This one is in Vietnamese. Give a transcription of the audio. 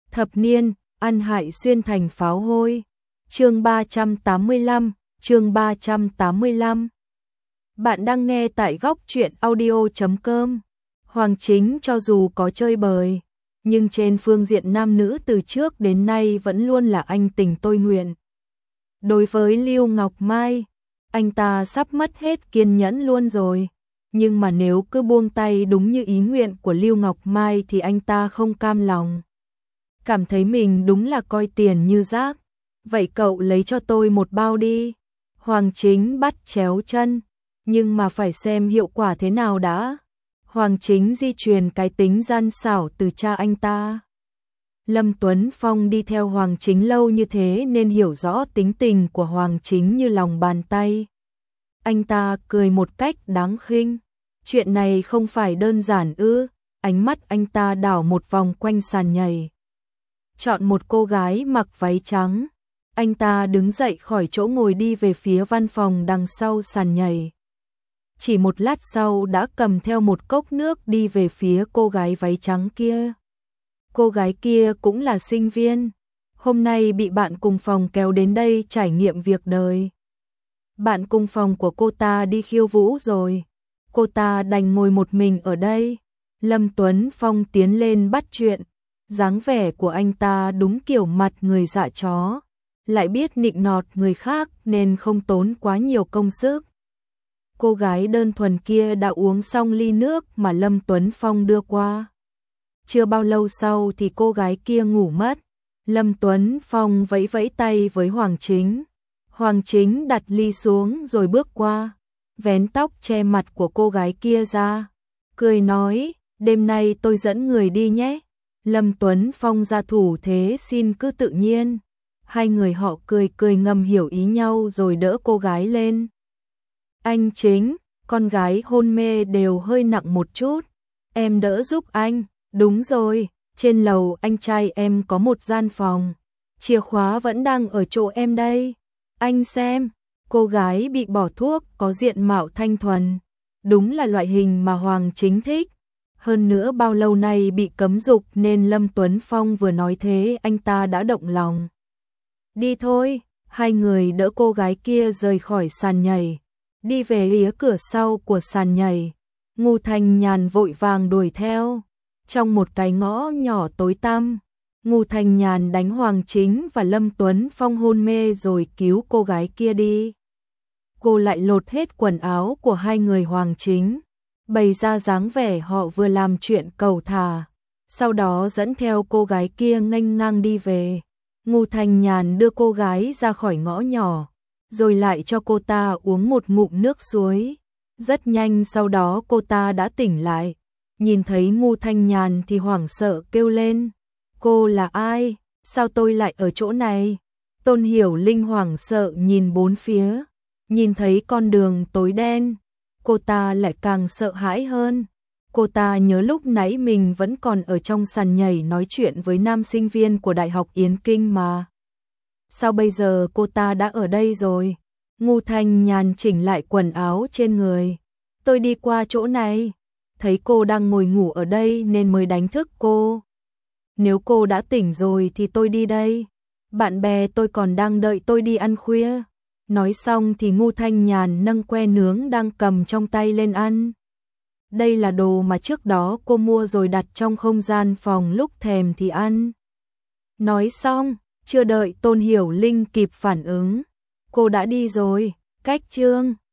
Thập niên, ăn hại xuyên thành pháo hôi. Chương 385, chương 385. Bạn đang nghe tại góc truyện audio.com. Hoàng Chính cho dù có chơi bời, nhưng trên phương diện nam nữ từ trước đến nay vẫn luôn là anh tình tôi nguyện. Đối với Lưu Ngọc Mai, anh ta sắp mất hết kiên nhẫn luôn rồi. Nhưng mà nếu cứ buông tay đúng như ý nguyện của Lưu Ngọc Mai thì anh ta không cam lòng. Cảm thấy mình đúng là coi tiền như rác. Vậy cậu lấy cho tôi một bao đi. Hoàng Chính bắt chéo chân, nhưng mà phải xem hiệu quả thế nào đã. Hoàng Chính di truyền cái tính gian xảo từ cha anh ta. Lâm Tuấn Phong đi theo Hoàng Chính lâu như thế nên hiểu rõ tính tình của Hoàng Chính như lòng bàn tay. Anh ta cười một cách đáng khinh. Chuyện này không phải đơn giản ư? Ánh mắt anh ta đảo một vòng quanh sàn nhảy. Chọn một cô gái mặc váy trắng. Anh ta đứng dậy khỏi chỗ ngồi đi về phía văn phòng đằng sau sàn nhảy. Chỉ một lát sau đã cầm theo một cốc nước đi về phía cô gái váy trắng kia. Cô gái kia cũng là sinh viên. Hôm nay bị bạn cùng phòng kéo đến đây trải nghiệm việc đời. Bạn cùng phòng của cô ta đi khiêu vũ rồi. Cô ta đành ngồi một mình ở đây. Lâm Tuấn Phong tiến lên bắt chuyện. Dáng vẻ của anh ta đúng kiểu mặt người dạ chó. Lại biết nịnh nọt người khác nên không tốn quá nhiều công sức. Cô gái đơn thuần kia đã uống xong ly nước mà Lâm Tuấn Phong đưa qua. Chưa bao lâu sau thì cô gái kia ngủ mất. Lâm Tuấn Phong vẫy vẫy tay với Hoàng Chính. Hoàng Chính đặt ly xuống rồi bước qua, vén tóc che mặt của cô gái kia ra, cười nói, đêm nay tôi dẫn người đi nhé. Lâm Tuấn Phong ra thủ thế xin cứ tự nhiên. Hai người họ cười cười ngầm hiểu ý nhau rồi đỡ cô gái lên. Anh Chính, con gái hôn mê đều hơi nặng một chút. Em đỡ giúp anh. Đúng rồi, trên lầu anh trai em có một gian phòng. Chìa khóa vẫn đang ở chỗ em đây. Anh xem, cô gái bị bỏ thuốc có diện mạo thanh thuần. Đúng là loại hình mà Hoàng Chính thích. Hơn nữa bao lâu nay bị cấm dục nên Lâm Tuấn Phong vừa nói thế anh ta đã động lòng. Đi thôi, hai người đỡ cô gái kia rời khỏi sàn nhảy. Đi về phía cửa sau của sàn nhảy. Ngô Thanh Nhàn vội vàng đuổi theo. Trong một cái ngõ nhỏ tối tăm, Ngô Thanh Nhàn đánh Hoàng Chính và Lâm Tuấn Phong hôn mê rồi cứu cô gái kia đi. Cô lại lột hết quần áo của hai người Hoàng Chính, bày ra dáng vẻ họ vừa làm chuyện cầu thả. Sau đó dẫn theo cô gái kia nghênh ngang đi về. Ngô Thanh Nhàn đưa cô gái ra khỏi ngõ nhỏ, rồi lại cho cô ta uống một ngụm nước suối. Rất nhanh sau đó cô ta đã tỉnh lại. Nhìn thấy Ngô Thanh Nhàn thì hoảng sợ kêu lên. Cô là ai? Sao tôi lại ở chỗ này? Tôn Hiểu Linh hoảng sợ nhìn bốn phía. Nhìn thấy con đường tối đen. Cô ta lại càng sợ hãi hơn. Cô ta nhớ lúc nãy mình vẫn còn ở trong sàn nhảy nói chuyện với nam sinh viên của Đại học Yến Kinh mà. Sao bây giờ cô ta đã ở đây rồi? Ngô Thanh Nhàn chỉnh lại quần áo trên người. Tôi đi qua chỗ này. Thấy cô đang ngồi ngủ ở đây nên mới đánh thức cô. Nếu cô đã tỉnh rồi thì tôi đi đây. Bạn bè tôi còn đang đợi tôi đi ăn khuya. Nói xong thì Ngô Thanh Nhàn nâng que nướng đang cầm trong tay lên ăn. Đây là đồ mà trước đó cô mua rồi đặt trong không gian phòng lúc thèm thì ăn. Nói xong, chưa đợi Tôn Hiểu Linh kịp phản ứng. Cô đã đi rồi, cách chương.